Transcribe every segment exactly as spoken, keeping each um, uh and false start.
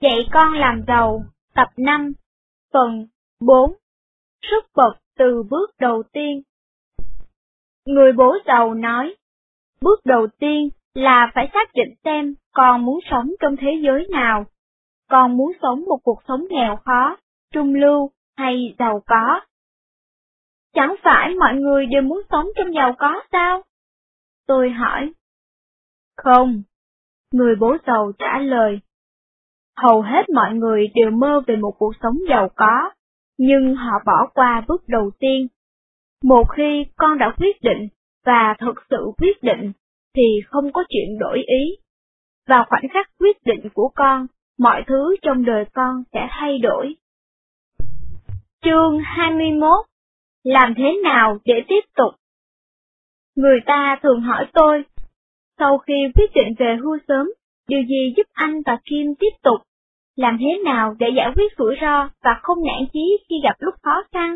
Dạy con làm giàu, tập năm, phần bốn, sức bật từ bước đầu tiên. Người bố giàu nói, bước đầu tiên là phải xác định xem con muốn sống trong thế giới nào. Con muốn sống một cuộc sống nghèo khó, trung lưu hay giàu có? Chẳng phải mọi người đều muốn sống trong giàu có sao? Tôi hỏi. Không, người bố giàu trả lời. Hầu hết mọi người đều mơ về một cuộc sống giàu có, nhưng họ bỏ qua bước đầu tiên. Một khi con đã quyết định, và thực sự quyết định, thì không có chuyện đổi ý. Vào khoảnh khắc quyết định của con, mọi thứ trong đời con sẽ thay đổi. Chương hai mươi mốt. Làm thế nào để tiếp tục? Người ta thường hỏi tôi, sau khi quyết định về hưu sớm, điều gì giúp anh và Kim tiếp tục? Làm thế nào để giải quyết rủi ro và không nản chí khi gặp lúc khó khăn?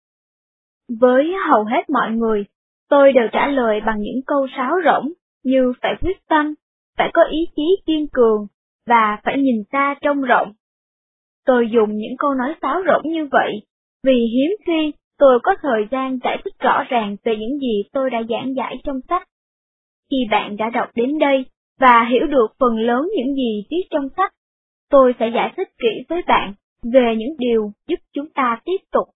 Với hầu hết mọi người, tôi đều trả lời bằng những câu sáo rỗng như phải quyết tâm, phải có ý chí kiên cường, và phải nhìn xa trông rộng. Tôi dùng những câu nói sáo rỗng như vậy, vì hiếm khi tôi có thời gian giải thích rõ ràng về những gì tôi đã giảng giải trong sách. Khi bạn đã đọc đến đây, và hiểu được phần lớn những gì viết trong sách, tôi sẽ giải thích kỹ với bạn về những điều giúp chúng ta tiếp tục.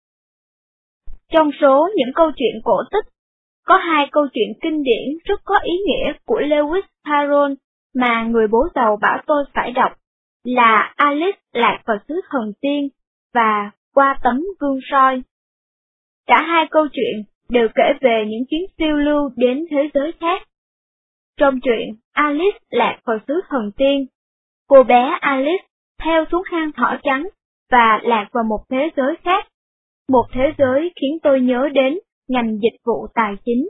Trong số những câu chuyện cổ tích, có hai câu chuyện kinh điển rất có ý nghĩa của Lewis Carroll mà người bố giàu bảo tôi phải đọc, là Alice lạc vào xứ thần tiên và Qua tấm gương soi. Cả hai câu chuyện đều kể về những chuyến phiêu lưu đến thế giới khác. Trong truyện Alice lạc vào xứ thần tiên, cô bé Alice theo xuống hang thỏ trắng và lạc vào một thế giới khác, một thế giới khiến tôi nhớ đến ngành dịch vụ tài chính.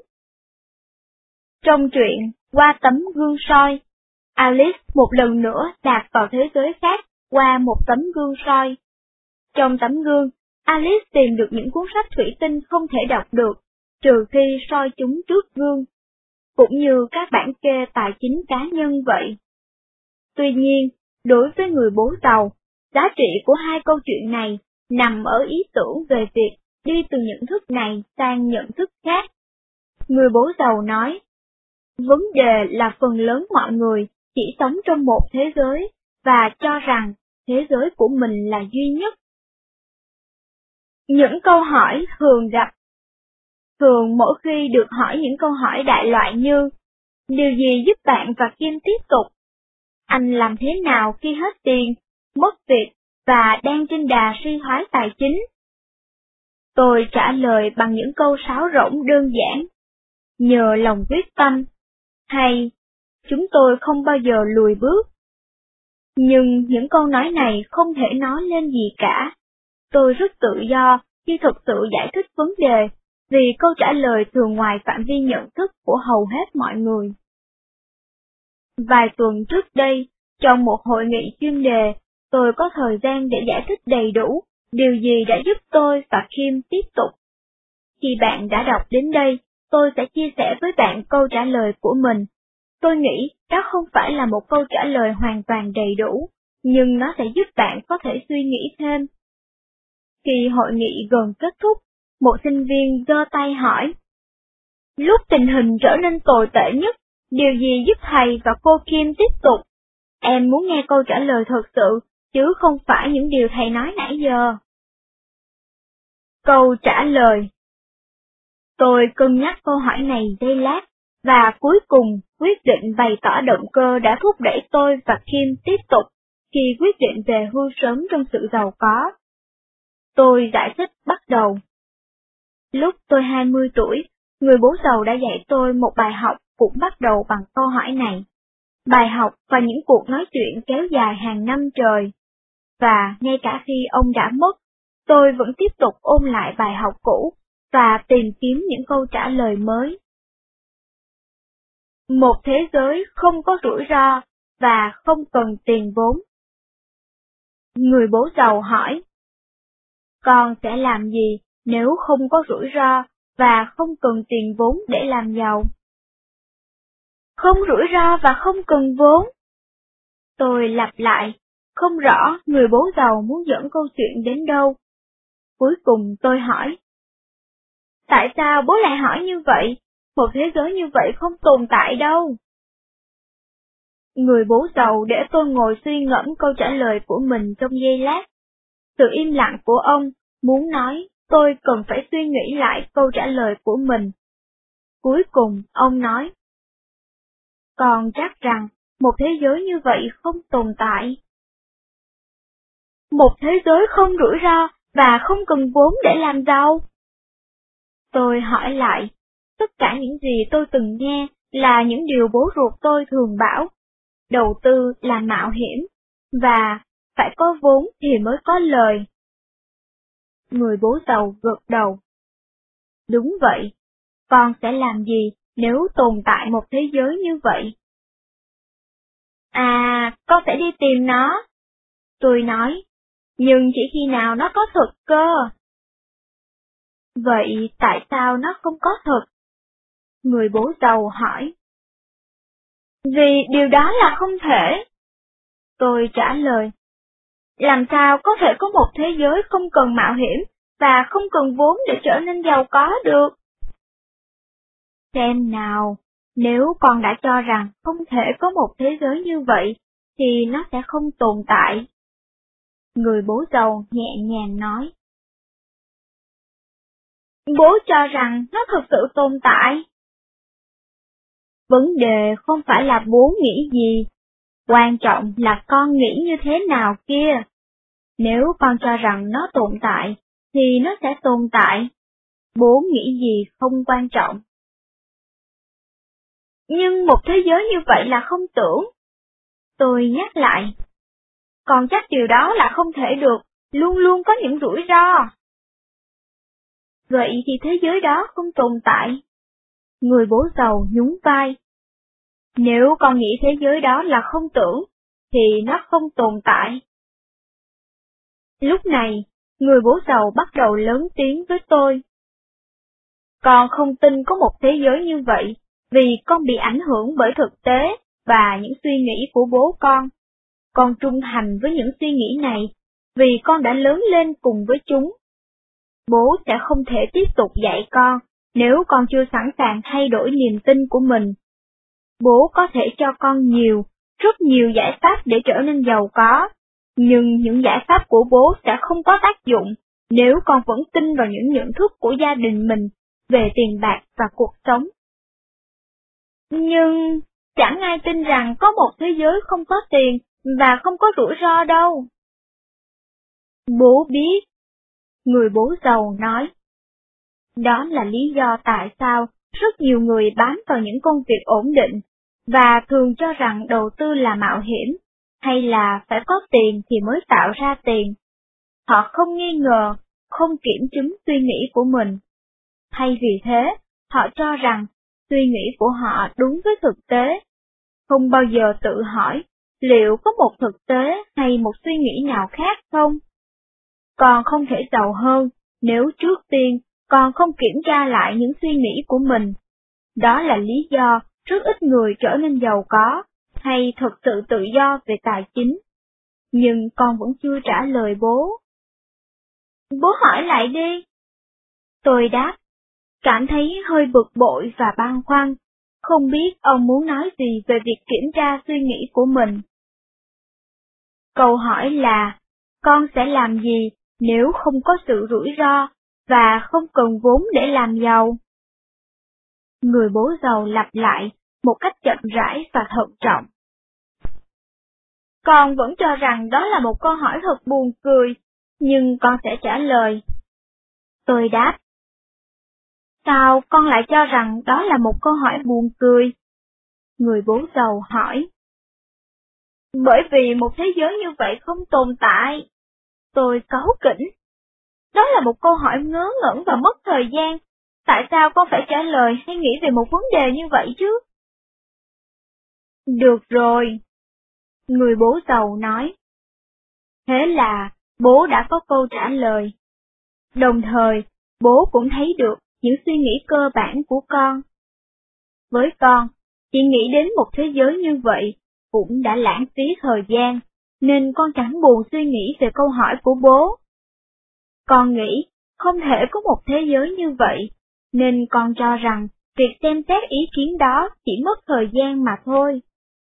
Trong truyện Qua tấm gương soi, Alice một lần nữa lạc vào thế giới khác qua một tấm gương soi. Trong tấm gương, Alice tìm được những cuốn sách thủy tinh không thể đọc được, trừ khi soi chúng trước gương, cũng như các bản kê tài chính cá nhân vậy. Tuy nhiên, đối với người bố giàu, giá trị của hai câu chuyện này nằm ở ý tưởng về việc đi từ nhận thức này sang nhận thức khác. Người bố giàu nói, vấn đề là phần lớn mọi người chỉ sống trong một thế giới và cho rằng thế giới của mình là duy nhất. Những câu hỏi thường gặp. Thường mỗi khi được hỏi những câu hỏi đại loại như, điều gì giúp bạn và Kim tiếp tục? Anh làm thế nào khi hết tiền, mất việc và đang trên đà suy thoái tài chính? Tôi trả lời bằng những câu sáo rỗng đơn giản, nhờ lòng quyết tâm, hay chúng tôi không bao giờ lùi bước. Nhưng những câu nói này không thể nói lên gì cả. Tôi rất tự do khi thực sự giải thích vấn đề, vì câu trả lời thường ngoài phạm vi nhận thức của hầu hết mọi người. Vài tuần trước đây, trong một hội nghị chuyên đề, tôi có thời gian để giải thích đầy đủ điều gì đã giúp tôi và Kim tiếp tục. Khi bạn đã đọc đến đây, tôi sẽ chia sẻ với bạn câu trả lời của mình. Tôi nghĩ đó không phải là một câu trả lời hoàn toàn đầy đủ, nhưng nó sẽ giúp bạn có thể suy nghĩ thêm. Khi hội nghị gần kết thúc, một sinh viên giơ tay hỏi, lúc tình hình trở nên tồi tệ nhất, điều gì giúp thầy và cô Kim tiếp tục? Em muốn nghe câu trả lời thật sự, chứ không phải những điều thầy nói nãy giờ. Câu trả lời. Tôi cân nhắc câu hỏi này giây lát, và cuối cùng quyết định bày tỏ động cơ đã thúc đẩy tôi và Kim tiếp tục khi quyết định về hưu sớm trong sự giàu có. Tôi giải thích bắt đầu. Lúc tôi hai mươi tuổi, người bố giàu đã dạy tôi một bài học cũng bắt đầu bằng câu hỏi này. Bài học và những cuộc nói chuyện kéo dài hàng năm trời. Và ngay cả khi ông đã mất, tôi vẫn tiếp tục ôn lại bài học cũ và tìm kiếm những câu trả lời mới. Một thế giới không có rủi ro và không cần tiền vốn. Người bố giàu hỏi, con sẽ làm gì nếu không có rủi ro và không cần tiền vốn để làm giàu? Không rủi ro và không cần vốn. Tôi lặp lại, không rõ người bố giàu muốn dẫn câu chuyện đến đâu. Cuối cùng tôi hỏi. Tại sao bố lại hỏi như vậy? Một thế giới như vậy không tồn tại đâu. Người bố giàu để tôi ngồi suy ngẫm câu trả lời của mình trong giây lát. Sự im lặng của ông muốn nói tôi cần phải suy nghĩ lại câu trả lời của mình. Cuối cùng ông nói. Còn chắc rằng một thế giới như vậy không tồn tại. Một thế giới không rủi ro và không cần vốn để làm giàu. Tôi hỏi lại, tất cả những gì tôi từng nghe là những điều bố ruột tôi thường bảo. Đầu tư là mạo hiểm, và phải có vốn thì mới có lời. Người bố giàu gật đầu. Đúng vậy, con sẽ làm gì nếu tồn tại một thế giới như vậy? À, con sẽ đi tìm nó. Tôi nói, nhưng chỉ khi nào nó có thật cơ. Vậy tại sao nó không có thật? Người bố giàu hỏi. Vì điều đó là không thể. Tôi trả lời. Làm sao có thể có một thế giới không cần mạo hiểm và không cần vốn để trở nên giàu có được? Xem nào, nếu con đã cho rằng không thể có một thế giới như vậy, thì nó sẽ không tồn tại. Người bố giàu nhẹ nhàng nói. Bố cho rằng nó thực sự tồn tại. Vấn đề không phải là bố nghĩ gì, quan trọng là con nghĩ như thế nào kia. Nếu con cho rằng nó tồn tại, thì nó sẽ tồn tại. Bố nghĩ gì không quan trọng. Nhưng một thế giới như vậy là không tưởng. Tôi nhắc lại. Còn chắc điều đó là không thể được, luôn luôn có những rủi ro. Vậy thì thế giới đó không tồn tại. Người bố giàu nhún vai. Nếu con nghĩ thế giới đó là không tưởng, thì nó không tồn tại. Lúc này, người bố giàu bắt đầu lớn tiếng với tôi. Con không tin có một thế giới như vậy, vì con bị ảnh hưởng bởi thực tế và những suy nghĩ của bố con. Con trung thành với những suy nghĩ này, vì con đã lớn lên cùng với chúng. Bố sẽ không thể tiếp tục dạy con, nếu con chưa sẵn sàng thay đổi niềm tin của mình. Bố có thể cho con nhiều, rất nhiều giải pháp để trở nên giàu có, nhưng những giải pháp của bố sẽ không có tác dụng nếu con vẫn tin vào những nhận thức của gia đình mình về tiền bạc và cuộc sống. Nhưng chẳng ai tin rằng có một thế giới không có tiền và không có rủi ro đâu. Bố biết. Người bố giàu nói. Đó là lý do tại sao rất nhiều người bám vào những công việc ổn định, và thường cho rằng đầu tư là mạo hiểm, hay là phải có tiền thì mới tạo ra tiền. Họ không nghi ngờ, không kiểm chứng suy nghĩ của mình. Thay vì thế, họ cho rằng suy nghĩ của họ đúng với thực tế. Không bao giờ tự hỏi liệu có một thực tế hay một suy nghĩ nào khác không? Còn không thể giàu hơn nếu trước tiên còn không kiểm tra lại những suy nghĩ của mình. Đó là lý do rất ít người trở nên giàu có, hay thực sự tự do về tài chính. Nhưng con vẫn chưa trả lời bố. Bố hỏi lại đi. Tôi đáp, cảm thấy hơi bực bội và băn khoăn, không biết ông muốn nói gì về việc kiểm tra suy nghĩ của mình. Câu hỏi là, con sẽ làm gì nếu không có sự rủi ro và không cần vốn để làm giàu? Người bố giàu lặp lại một cách chậm rãi và thận trọng. Con vẫn cho rằng đó là một câu hỏi thật buồn cười, nhưng con sẽ trả lời. Tôi đáp. Sao con lại cho rằng đó là một câu hỏi buồn cười? Người bố giàu hỏi. Bởi vì một thế giới như vậy không tồn tại. Tôi cáu kỉnh. Đó là một câu hỏi ngớ ngẩn và mất thời gian. Tại sao con phải trả lời hay nghĩ về một vấn đề như vậy chứ? Được rồi. Người bố giàu nói. Thế là bố đã có câu trả lời. Đồng thời, bố cũng thấy được những suy nghĩ cơ bản của con. Với con, chỉ nghĩ đến một thế giới như vậy cũng đã lãng phí thời gian, nên con chẳng buồn suy nghĩ về câu hỏi của bố. Con nghĩ không thể có một thế giới như vậy, nên con cho rằng việc xem xét ý kiến đó chỉ mất thời gian mà thôi.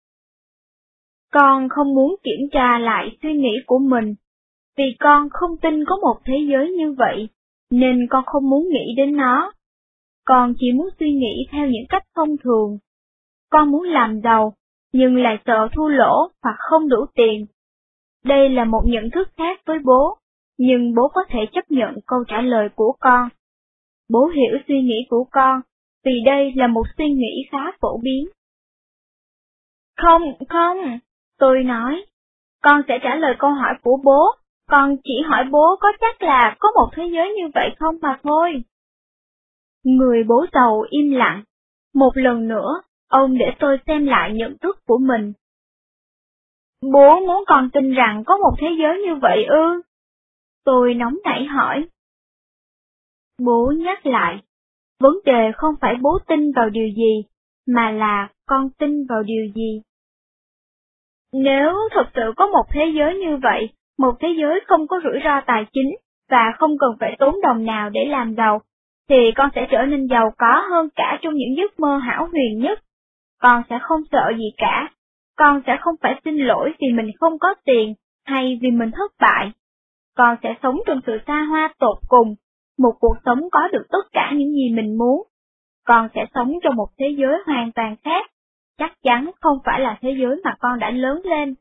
Con không muốn kiểm tra lại suy nghĩ của mình, vì con không tin có một thế giới như vậy, nên con không muốn nghĩ đến nó. Con chỉ muốn suy nghĩ theo những cách thông thường. Con muốn làm giàu, nhưng lại sợ thua lỗ hoặc không đủ tiền. Đây là một nhận thức khác với bố, nhưng bố có thể chấp nhận câu trả lời của con. Bố hiểu suy nghĩ của con, vì đây là một suy nghĩ khá phổ biến. Không, không, tôi nói, con sẽ trả lời câu hỏi của bố, con chỉ hỏi bố có chắc là có một thế giới như vậy không mà thôi. Người bố giàu im lặng. Một lần nữa, ông để tôi xem lại nhận thức của mình. Bố muốn con tin rằng có một thế giới như vậy ư? Tôi nóng nảy hỏi. Bố nhắc lại, vấn đề không phải bố tin vào điều gì, mà là con tin vào điều gì. Nếu thật sự có một thế giới như vậy, một thế giới không có rủi ro tài chính, và không cần phải tốn đồng nào để làm giàu, thì con sẽ trở nên giàu có hơn cả trong những giấc mơ hão huyền nhất. Con sẽ không sợ gì cả. Con sẽ không phải xin lỗi vì mình không có tiền, hay vì mình thất bại. Con sẽ sống trong sự xa hoa tột cùng, một cuộc sống có được tất cả những gì mình muốn. Con sẽ sống trong một thế giới hoàn toàn khác, chắc chắn không phải là thế giới mà con đã lớn lên.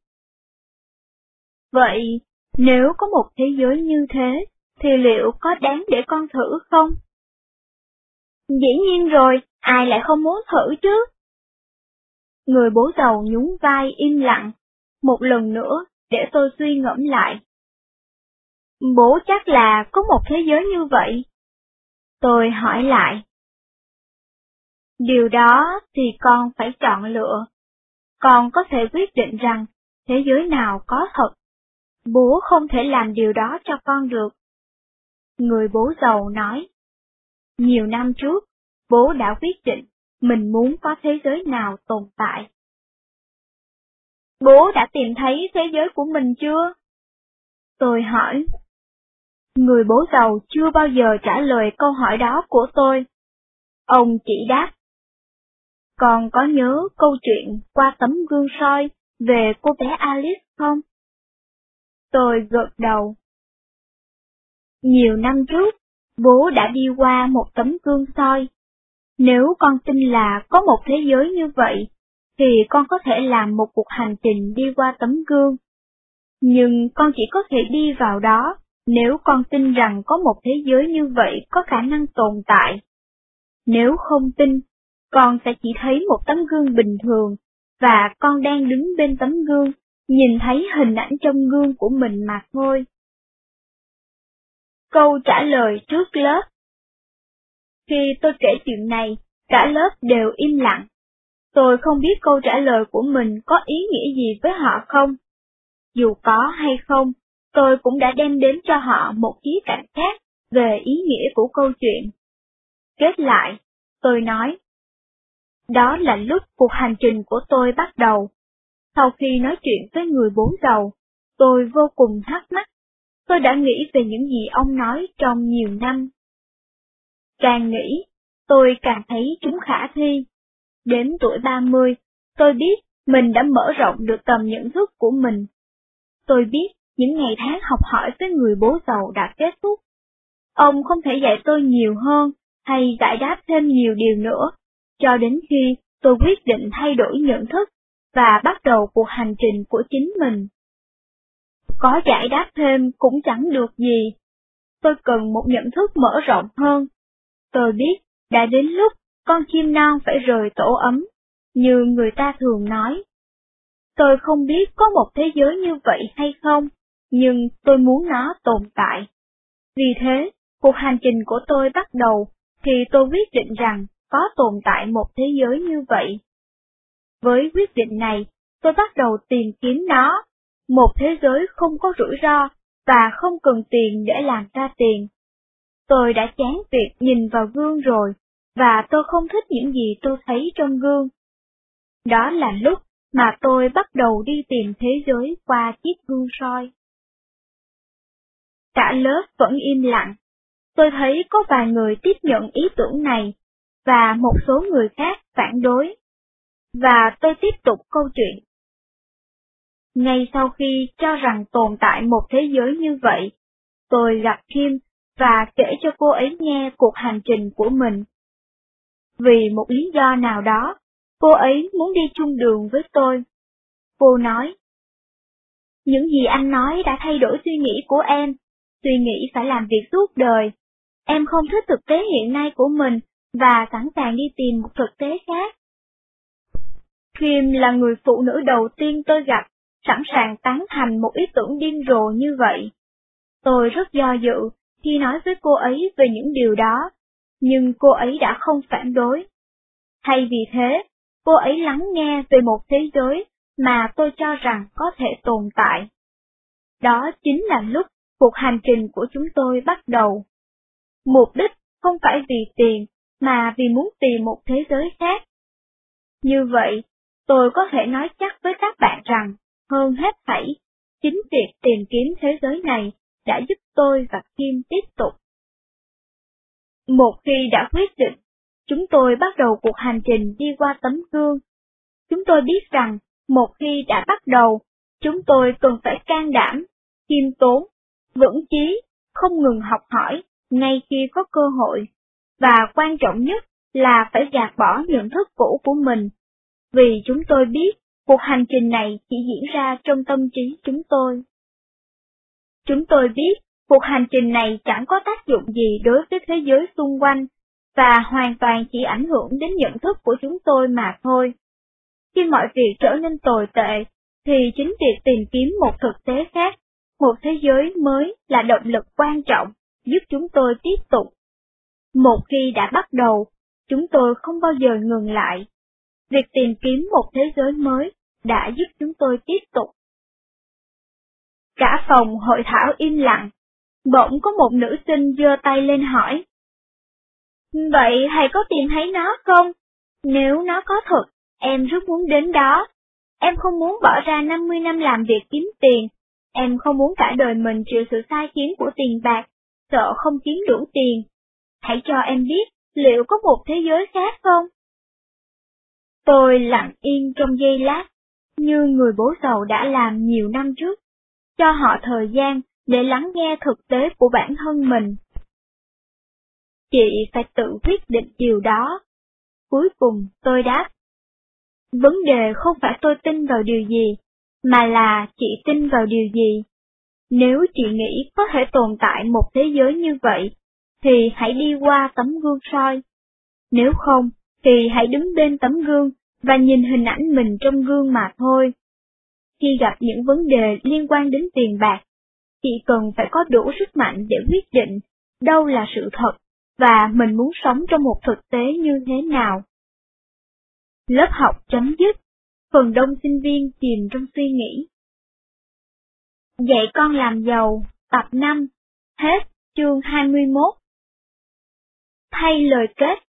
Vậy, nếu có một thế giới như thế, thì liệu có đáng để con thử không? Dĩ nhiên rồi, ai lại không muốn thử chứ? Người bố giàu nhún vai im lặng. Một lần nữa, để tôi suy ngẫm lại. Bố chắc là có một thế giới như vậy. Tôi hỏi lại. Điều đó thì con phải chọn lựa. Con có thể quyết định rằng thế giới nào có thật. Bố không thể làm điều đó cho con được. Người bố giàu nói. Nhiều năm trước, bố đã quyết định mình muốn có thế giới nào tồn tại. Bố đã tìm thấy thế giới của mình chưa? Tôi hỏi. Người bố giàu chưa bao giờ trả lời câu hỏi đó của tôi. Ông chỉ đáp. Con có nhớ câu chuyện qua tấm gương soi về cô bé Alice không? Tôi gật đầu. Nhiều năm trước, bố đã đi qua một tấm gương soi. Nếu con tin là có một thế giới như vậy, thì con có thể làm một cuộc hành trình đi qua tấm gương. Nhưng con chỉ có thể đi vào đó nếu con tin rằng có một thế giới như vậy có khả năng tồn tại. Nếu không tin, con sẽ chỉ thấy một tấm gương bình thường, và con đang đứng bên tấm gương, nhìn thấy hình ảnh trong gương của mình mà thôi. Câu trả lời trước lớp. Khi tôi kể chuyện này, cả lớp đều im lặng. Tôi không biết câu trả lời của mình có ý nghĩa gì với họ không. Dù có hay không, tôi cũng đã đem đến cho họ một khía cạnh khác về ý nghĩa của câu chuyện. Kết lại, tôi nói. Đó là lúc cuộc hành trình của tôi bắt đầu. Sau khi nói chuyện với người bố giàu, tôi vô cùng thắc mắc. Tôi đã nghĩ về những gì ông nói trong nhiều năm. Càng nghĩ, tôi càng thấy chúng khả thi. Đến tuổi ba mươi, tôi biết mình đã mở rộng được tầm nhận thức của mình. Tôi biết những ngày tháng học hỏi với người bố giàu đã kết thúc. Ông không thể dạy tôi nhiều hơn hay giải đáp thêm nhiều điều nữa, cho đến khi tôi quyết định thay đổi nhận thức và bắt đầu cuộc hành trình của chính mình. Có giải đáp thêm cũng chẳng được gì. Tôi cần một nhận thức mở rộng hơn. Tôi biết đã đến lúc con chim non phải rời tổ ấm, như người ta thường nói. Tôi không biết có một thế giới như vậy hay không, nhưng tôi muốn nó tồn tại. Vì thế, cuộc hành trình của tôi bắt đầu thì tôi quyết định rằng có tồn tại một thế giới như vậy. Với quyết định này, tôi bắt đầu tìm kiếm nó, một thế giới không có rủi ro và không cần tiền để làm ra tiền. Tôi đã chán việc nhìn vào gương rồi, và tôi không thích những gì tôi thấy trong gương. Đó là lúc mà tôi bắt đầu đi tìm thế giới qua chiếc gương soi. Cả lớp vẫn im lặng. Tôi thấy có vài người tiếp nhận ý tưởng này, và một số người khác phản đối. Và tôi tiếp tục câu chuyện. Ngay sau khi cho rằng tồn tại một thế giới như vậy, tôi gặp Kim và kể cho cô ấy nghe cuộc hành trình của mình. Vì một lý do nào đó, cô ấy muốn đi chung đường với tôi. Cô nói, những gì anh nói đã thay đổi suy nghĩ của em, suy nghĩ phải làm việc suốt đời. Em không thích thực tế hiện nay của mình và sẵn sàng đi tìm một thực tế khác. Kim là người phụ nữ đầu tiên tôi gặp, sẵn sàng tán thành một ý tưởng điên rồ như vậy. Tôi rất do dự khi nói với cô ấy về những điều đó, nhưng cô ấy đã không phản đối. Thay vì thế, cô ấy lắng nghe về một thế giới mà tôi cho rằng có thể tồn tại. Đó chính là lúc cuộc hành trình của chúng tôi bắt đầu. Mục đích không phải vì tiền, mà vì muốn tìm một thế giới khác. Như vậy, tôi có thể nói chắc với các bạn rằng, hơn hết thảy, chính việc tìm kiếm thế giới này đã giúp tôi và Kim tiếp tục. Một khi đã quyết định, chúng tôi bắt đầu cuộc hành trình đi qua tấm gương. Chúng tôi biết rằng, một khi đã bắt đầu, chúng tôi cần phải can đảm, khiêm tốn, vững chí, không ngừng học hỏi, ngay khi có cơ hội. Và quan trọng nhất là phải gạt bỏ nhận thức cũ của mình. Vì chúng tôi biết, cuộc hành trình này chỉ diễn ra trong tâm trí chúng tôi. Chúng tôi biết, cuộc hành trình này chẳng có tác dụng gì đối với thế giới xung quanh, và hoàn toàn chỉ ảnh hưởng đến nhận thức của chúng tôi mà thôi. Khi mọi việc trở nên tồi tệ, thì chính việc tìm kiếm một thực tế khác, một thế giới mới là động lực quan trọng, giúp chúng tôi tiếp tục. Một khi đã bắt đầu, chúng tôi không bao giờ ngừng lại. Việc tìm kiếm một thế giới mới đã giúp chúng tôi tiếp tục. Cả phòng hội thảo im lặng, bỗng có một nữ sinh giơ tay lên hỏi. Vậy thầy có tìm thấy nó không? Nếu nó có thật, em rất muốn đến đó. Em không muốn bỏ ra năm mươi năm làm việc kiếm tiền. Em không muốn cả đời mình chịu sự sai khiến của tiền bạc, sợ không kiếm đủ tiền. Hãy cho em biết, liệu có một thế giới khác không? Tôi lặng yên trong giây lát, như người bố giàu đã làm nhiều năm trước, cho họ thời gian để lắng nghe thực tế của bản thân mình. Chị phải tự quyết định điều đó. Cuối cùng tôi đáp. Vấn đề không phải tôi tin vào điều gì, mà là chị tin vào điều gì. Nếu chị nghĩ có thể tồn tại một thế giới như vậy, thì hãy đi qua tấm gương soi. Nếu không, thì hãy đứng bên tấm gương và nhìn hình ảnh mình trong gương mà thôi. Khi gặp những vấn đề liên quan đến tiền bạc, chị cần phải có đủ sức mạnh để quyết định đâu là sự thật và mình muốn sống trong một thực tế như thế nào. Lớp học chấm dứt, phần đông sinh viên chìm trong suy nghĩ. Dạy con làm giàu, tập năm, hết, chương hai mươi mốt. Thay lời kết.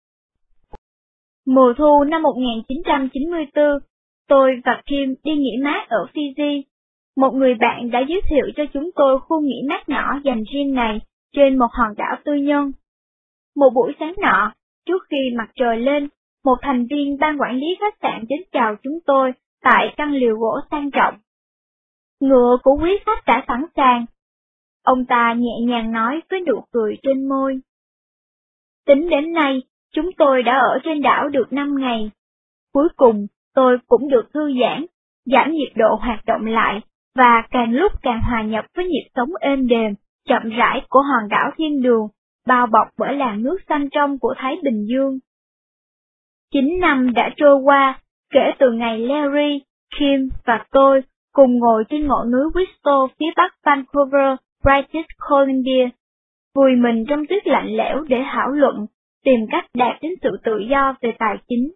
Mùa thu năm một nghìn chín trăm chín mươi tư, tôi và Kim đi nghỉ mát ở Fiji. Một người bạn đã giới thiệu cho chúng tôi khu nghỉ mát nhỏ dành riêng này trên một hòn đảo tư nhân. Một buổi sáng nọ, trước khi mặt trời lên, một thành viên ban quản lý khách sạn đến chào chúng tôi tại căn liều gỗ sang trọng. Ngựa của quý khách đã sẵn sàng. Ông ta nhẹ nhàng nói với nụ cười trên môi. Tính đến nay, chúng tôi đã ở trên đảo được năm ngày. Cuối cùng, tôi cũng được thư giãn, giảm nhiệt độ hoạt động lại, và càng lúc càng hòa nhập với nhịp sống êm đềm, chậm rãi của hòn đảo thiên đường, bao bọc bởi làn nước xanh trong của Thái Bình Dương. Chín năm đã trôi qua, kể từ ngày Larry, Kim và tôi cùng ngồi trên ngọn núi Whistler phía bắc Vancouver, British Columbia, vùi mình trong tuyết lạnh lẽo để thảo luận, tìm cách đạt đến sự tự do về tài chính.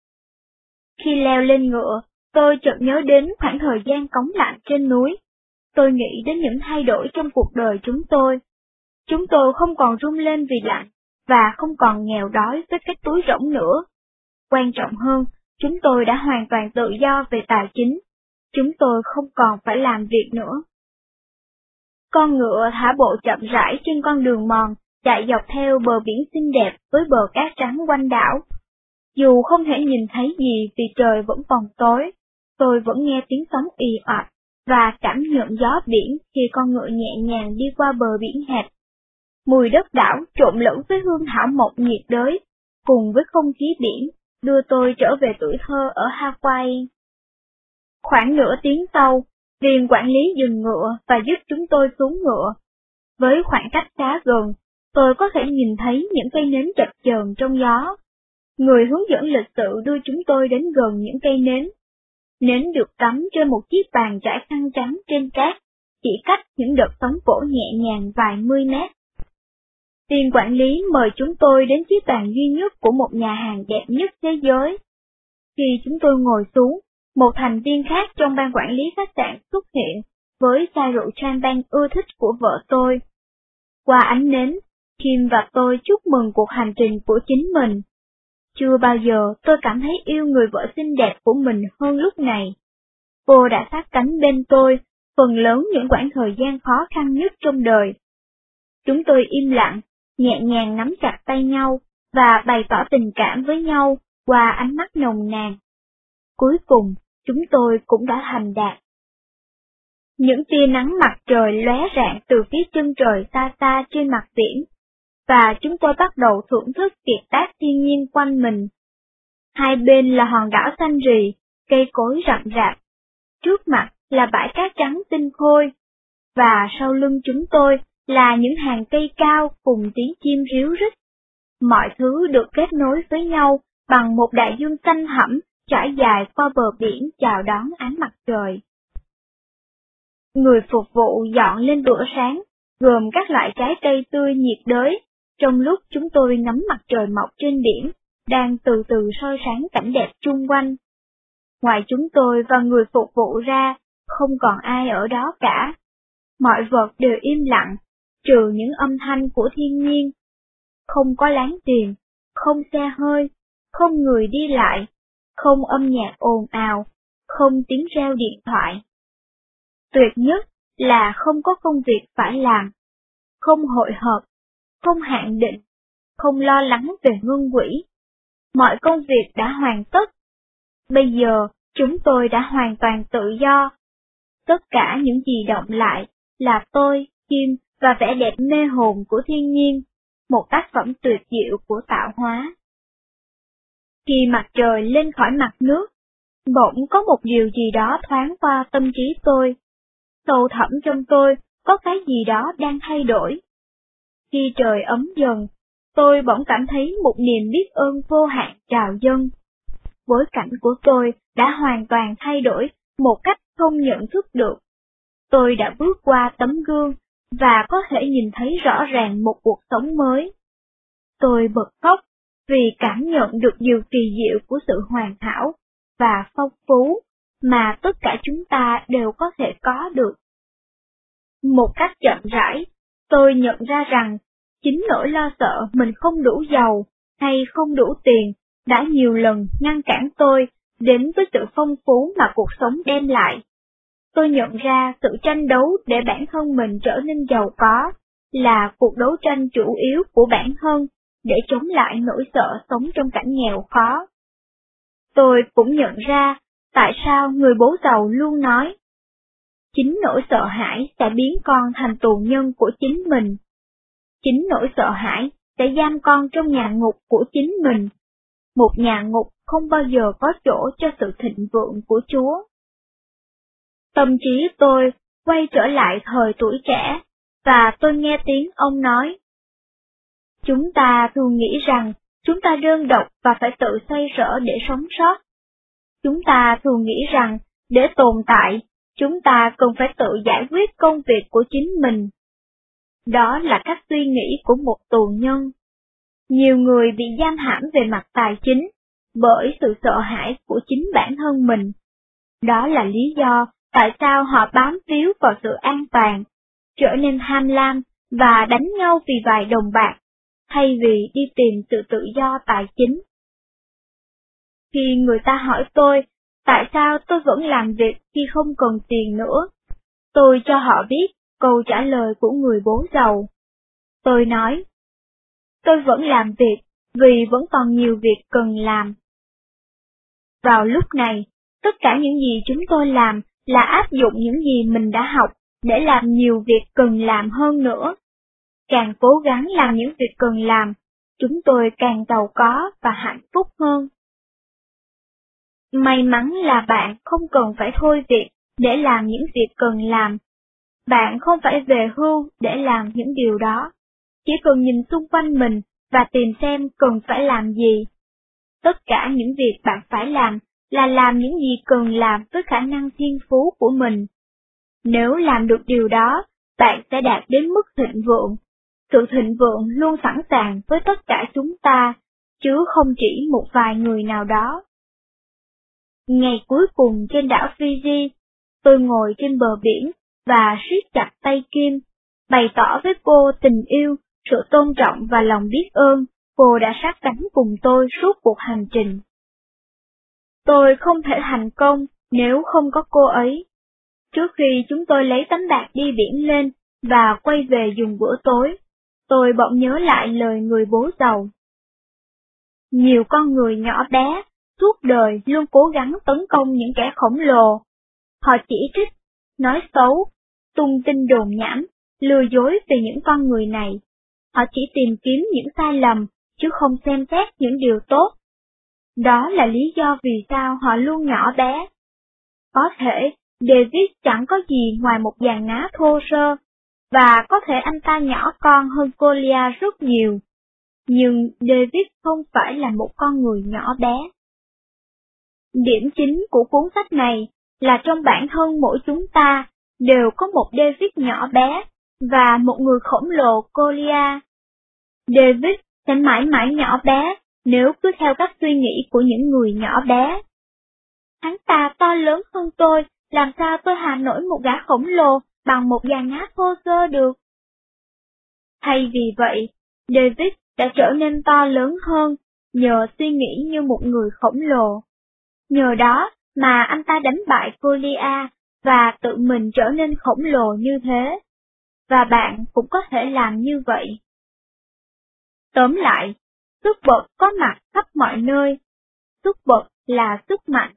Khi leo lên ngựa, tôi chợt nhớ đến khoảng thời gian cống lạnh trên núi. Tôi nghĩ đến những thay đổi trong cuộc đời chúng tôi. Chúng tôi không còn run lên vì lạnh, và không còn nghèo đói với cái túi rỗng nữa. Quan trọng hơn chúng tôi đã hoàn toàn tự do về tài chính, chúng tôi không còn phải làm việc nữa. Con ngựa thả bộ chậm rãi trên con đường mòn, chạy dọc theo bờ biển xinh đẹp với bờ cát trắng quanh đảo. Dù không thể nhìn thấy gì vì trời vẫn còn tối, tôi vẫn nghe tiếng sóng ì ạch và cảm nhận gió biển khi con ngựa nhẹ nhàng đi qua bờ biển hẹp. Mùi đất đảo trộn lẫn với hương thảo mộc nhiệt đới, cùng với không khí biển, đưa tôi trở về tuổi thơ ở Hawaii. Khoảng nửa tiếng sau, viên quản lý dừng ngựa và giúp chúng tôi xuống ngựa. Với khoảng cách khá gần, tôi có thể nhìn thấy những cây nến chập chờn trong gió. Người hướng dẫn lịch sự đưa chúng tôi đến gần những cây nến. Nến được cắm trên một chiếc bàn trải khăn trắng trên cát, chỉ cách những đợt sóng vỗ nhẹ nhàng vài mươi mét. Viên quản lý mời chúng tôi đến chiếc bàn duy nhất của một nhà hàng đẹp nhất thế giới. Khi chúng tôi ngồi xuống, một thành viên khác trong ban quản lý khách sạn xuất hiện với chai rượu champagne ưa thích của vợ tôi. Qua ánh nến, Kim và tôi chúc mừng cuộc hành trình của chính mình. Chưa bao giờ tôi cảm thấy yêu người vợ xinh đẹp của mình hơn lúc này. Cô đã sát cánh bên tôi phần lớn những quãng thời gian khó khăn nhất trong đời. Chúng tôi im lặng, nhẹ nhàng nắm chặt tay nhau và bày tỏ tình cảm với nhau qua ánh mắt nồng nàn. Cuối cùng, chúng tôi cũng đã thành đạt. Những tia nắng mặt trời lóe rạng từ phía chân trời xa xa trên mặt biển, và chúng tôi bắt đầu thưởng thức kiệt tác thiên nhiên quanh mình. Hai bên là hòn đảo xanh rì, cây cối rậm rạp. Trước mặt là bãi cát trắng tinh khôi, và sau lưng chúng tôi là những hàng cây cao cùng tiếng chim ríu rít. Mọi thứ được kết nối với nhau bằng một đại dương xanh thẳm trải dài qua bờ biển chào đón ánh mặt trời. Người phục vụ dọn lên bữa sáng, gồm các loại trái cây tươi nhiệt đới, trong lúc chúng tôi ngắm mặt trời mọc trên biển, đang từ từ soi sáng cảnh đẹp chung quanh. Ngoài chúng tôi và người phục vụ ra, không còn ai ở đó cả. Mọi vật đều im lặng, trừ những âm thanh của thiên nhiên. Không có láng tiền, không xe hơi, không người đi lại, không âm nhạc ồn ào, không tiếng reo điện thoại. Tuyệt nhất là không có công việc phải làm, không hội họp, không hạn định, không lo lắng về ngân quỹ. Mọi công việc đã hoàn tất. Bây giờ, chúng tôi đã hoàn toàn tự do. Tất cả những gì động lại là tôi, Kim và vẻ đẹp mê hồn của thiên nhiên, một tác phẩm tuyệt diệu của tạo hóa. Khi mặt trời lên khỏi mặt nước, bỗng có một điều gì đó thoáng qua tâm trí tôi. Sâu thẳm trong tôi có cái gì đó đang thay đổi. Khi trời ấm dần, tôi bỗng cảm thấy một niềm biết ơn vô hạn trào dâng. Bối cảnh của tôi đã hoàn toàn thay đổi một cách không nhận thức được. Tôi đã bước qua tấm gương và có thể nhìn thấy rõ ràng một cuộc sống mới. Tôi bật khóc vì cảm nhận được điều kỳ diệu của sự hoàn hảo và phong phú mà tất cả chúng ta đều có thể có được. Một cách chậm rãi, tôi nhận ra rằng chính nỗi lo sợ mình không đủ giàu hay không đủ tiền đã nhiều lần ngăn cản tôi đến với sự phong phú mà cuộc sống đem lại. Tôi nhận ra sự tranh đấu để bản thân mình trở nên giàu có là cuộc đấu tranh chủ yếu của bản thân để chống lại nỗi sợ sống trong cảnh nghèo khó. Tôi cũng nhận ra tại sao người bố giàu luôn nói, chính nỗi sợ hãi sẽ biến con thành tù nhân của chính mình. Chính nỗi sợ hãi sẽ giam con trong nhà ngục của chính mình. Một nhà ngục không bao giờ có chỗ cho sự thịnh vượng của Chúa. Tâm trí tôi quay trở lại thời tuổi trẻ, và tôi nghe tiếng ông nói. Chúng ta thường nghĩ rằng chúng ta đơn độc và phải tự xoay sở để sống sót. Chúng ta thường nghĩ rằng để tồn tại, chúng ta cần phải tự giải quyết công việc của chính mình. Đó là cách suy nghĩ của một tù nhân. Nhiều người bị giam hãm về mặt tài chính bởi sự sợ hãi của chính bản thân mình. Đó là lý do tại sao họ bám víu vào sự an toàn, trở nên tham lam và đánh nhau vì vài đồng bạc, thay vì đi tìm sự tự do tài chính. Khi người ta hỏi tôi, tại sao tôi vẫn làm việc khi không cần tiền nữa, tôi cho họ biết câu trả lời của người bố giàu. Tôi nói, tôi vẫn làm việc vì vẫn còn nhiều việc cần làm. Vào lúc này, tất cả những gì chúng tôi làm là áp dụng những gì mình đã học để làm nhiều việc cần làm hơn nữa. Càng cố gắng làm những việc cần làm, chúng tôi càng giàu có và hạnh phúc hơn. May mắn là bạn không cần phải thôi việc để làm những việc cần làm. Bạn không phải về hưu để làm những điều đó. Chỉ cần nhìn xung quanh mình và tìm xem cần phải làm gì. Tất cả những việc bạn phải làm là làm những gì cần làm với khả năng thiên phú của mình. Nếu làm được điều đó, bạn sẽ đạt đến mức thịnh vượng. Sự thịnh vượng luôn sẵn sàng với tất cả chúng ta, chứ không chỉ một vài người nào đó. Ngày cuối cùng trên đảo Fiji, tôi ngồi trên bờ biển và siết chặt tay Kim, bày tỏ với cô tình yêu, sự tôn trọng và lòng biết ơn cô đã sát cánh cùng tôi suốt cuộc hành trình. Tôi không thể thành công nếu không có cô ấy. Trước khi chúng tôi lấy tấm bạt đi biển lên và quay về dùng bữa tối, tôi bỗng nhớ lại lời người bố giàu. Nhiều con người nhỏ bé, suốt đời luôn cố gắng tấn công những kẻ khổng lồ. Họ chỉ trích, nói xấu, tung tin đồn nhảm, lừa dối về những con người này. Họ chỉ tìm kiếm những sai lầm, chứ không xem xét những điều tốt. Đó là lý do vì sao họ luôn nhỏ bé. Có thể David chẳng có gì ngoài một dàn ná thô sơ, và có thể anh ta nhỏ con hơn Goliath rất nhiều. Nhưng David không phải là một con người nhỏ bé. Điểm chính của cuốn sách này là trong bản thân mỗi chúng ta đều có một David nhỏ bé và một người khổng lồ Goliath. David sẽ mãi mãi nhỏ bé nếu cứ theo các suy nghĩ của những người nhỏ bé. Hắn ta to lớn hơn tôi, làm sao tôi hạ nổi một gã khổng lồ bằng một dàn ná thô sơ được? Thay vì vậy, David đã trở nên to lớn hơn nhờ suy nghĩ như một người khổng lồ. Nhờ đó mà anh ta đánh bại Goliath và tự mình trở nên khổng lồ như thế. Và bạn cũng có thể làm như vậy. Tóm lại, sức bật có mặt khắp mọi nơi. Sức bật là sức mạnh.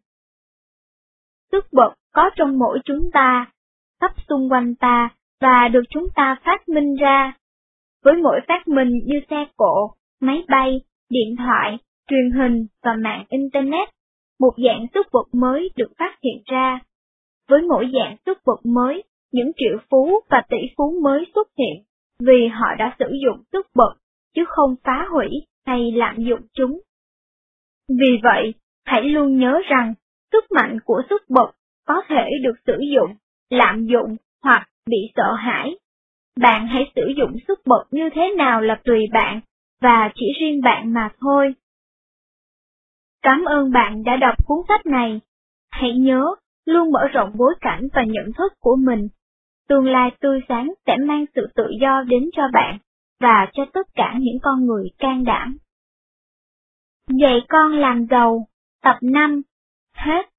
Sức bật có trong mỗi chúng ta, khắp xung quanh ta và được chúng ta phát minh ra. Với mỗi phát minh như xe cộ, máy bay, điện thoại, truyền hình và mạng Internet, một dạng sức bật mới được phát hiện ra. Với mỗi dạng sức bật mới, những triệu phú và tỷ phú mới xuất hiện, vì họ đã sử dụng sức bật, chứ không phá hủy hay lạm dụng chúng. Vì vậy, hãy luôn nhớ rằng, sức mạnh của sức bật có thể được sử dụng, lạm dụng hoặc bị sợ hãi. Bạn hãy sử dụng sức bật như thế nào là tùy bạn, và chỉ riêng bạn mà thôi. Cảm ơn bạn đã đọc cuốn sách này. Hãy nhớ, luôn mở rộng bối cảnh và nhận thức của mình. Tương lai tươi sáng sẽ mang sự tự do đến cho bạn, và cho tất cả những con người can đảm. Dạy con làm giàu, tập năm, hết.